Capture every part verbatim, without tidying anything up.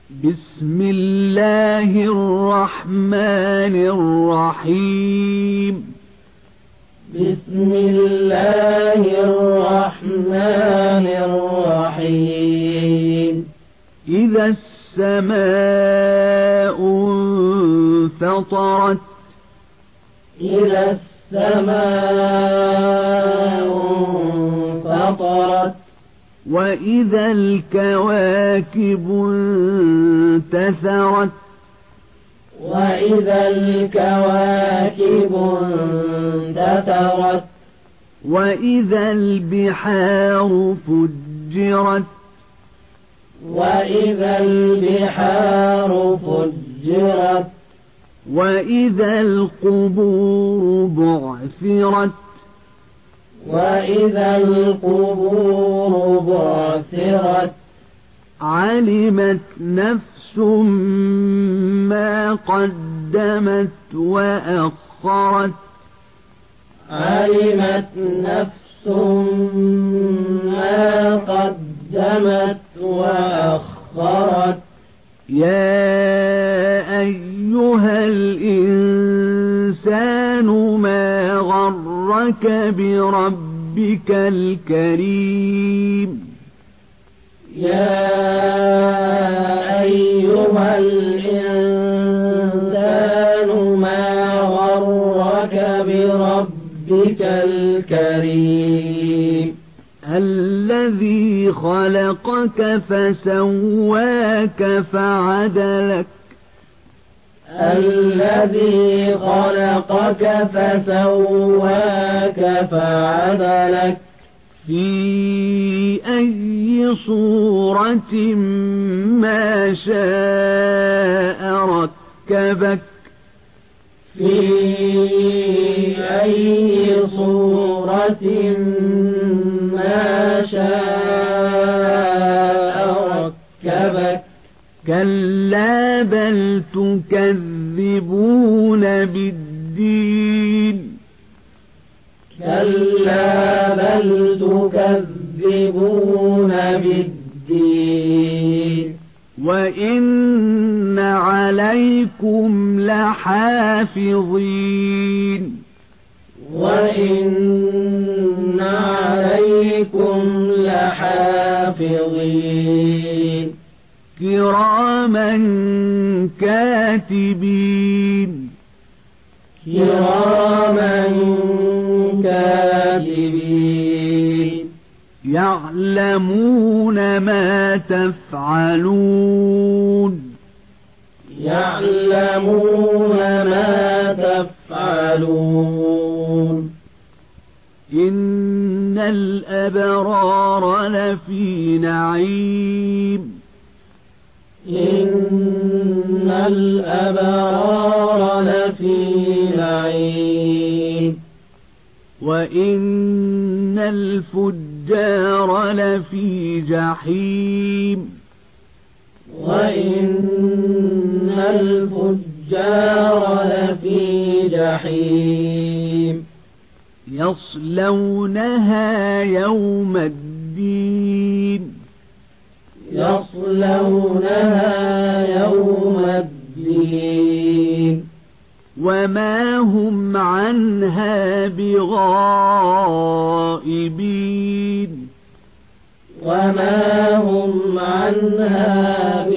بسم الله الرحمن الرحيم بسم الله الرحمن الرحيم إذا السماء انفطرت إذا السماء انفطرت وإذا الكواكب انتثرت وإذا الكواكب انتثرت وإذا البحار فجرت وإذا البحار فجرت وإذا القبور بعثرت وإذا القبور بعثرت علمت نفس ما قدمت وأخرت علمت نفس ما قدمت وأخرت يا أيها الإنسان ما غرك بربك الكريم يا أيها الإنسان ما غرك بربك الكريم الذي خلقك فسواك فعدلك الذي خلقك فسواك فعدلك في أي صورة ما شاء ركبك في أي صورة ما شاء ركبك كلا بل تكذبون بالدين كلا بل تكذبون بالدين وإن عليكم لحافظين وإن عليكم لحافظين كراما كاتبين كراما كاتبين يعلمون ما تفعلون يعلمون ما تفعلون إن الأبرار لفي نعيم إن الأبرار لفي نعيم وإن الفجار لفي جحيم وإن الفجار لفي جحيم يصلونها يوم الدين يصلونها يوم الدين وما هم عنها بغائبين وما هم عنها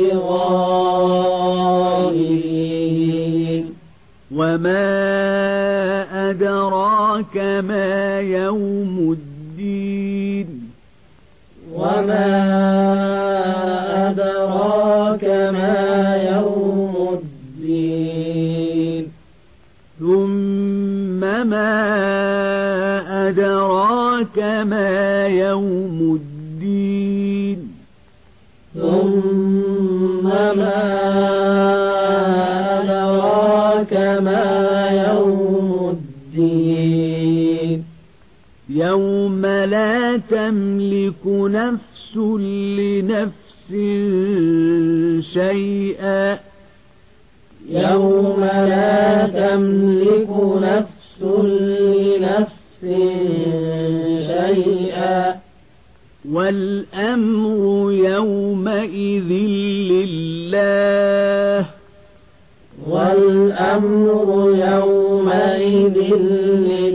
بغائبين وما أدراك ما يوم الدين وما أدراك ما يوم الدين ثم ما أدراك ما يوم الدين ثم ما أدراك ما يوم الدين يوم لا تملك نفس لنفس شيئا يوم لا تملك نفس لنفس شيئا والأمر يومئذ لله والأمر يومئذ لله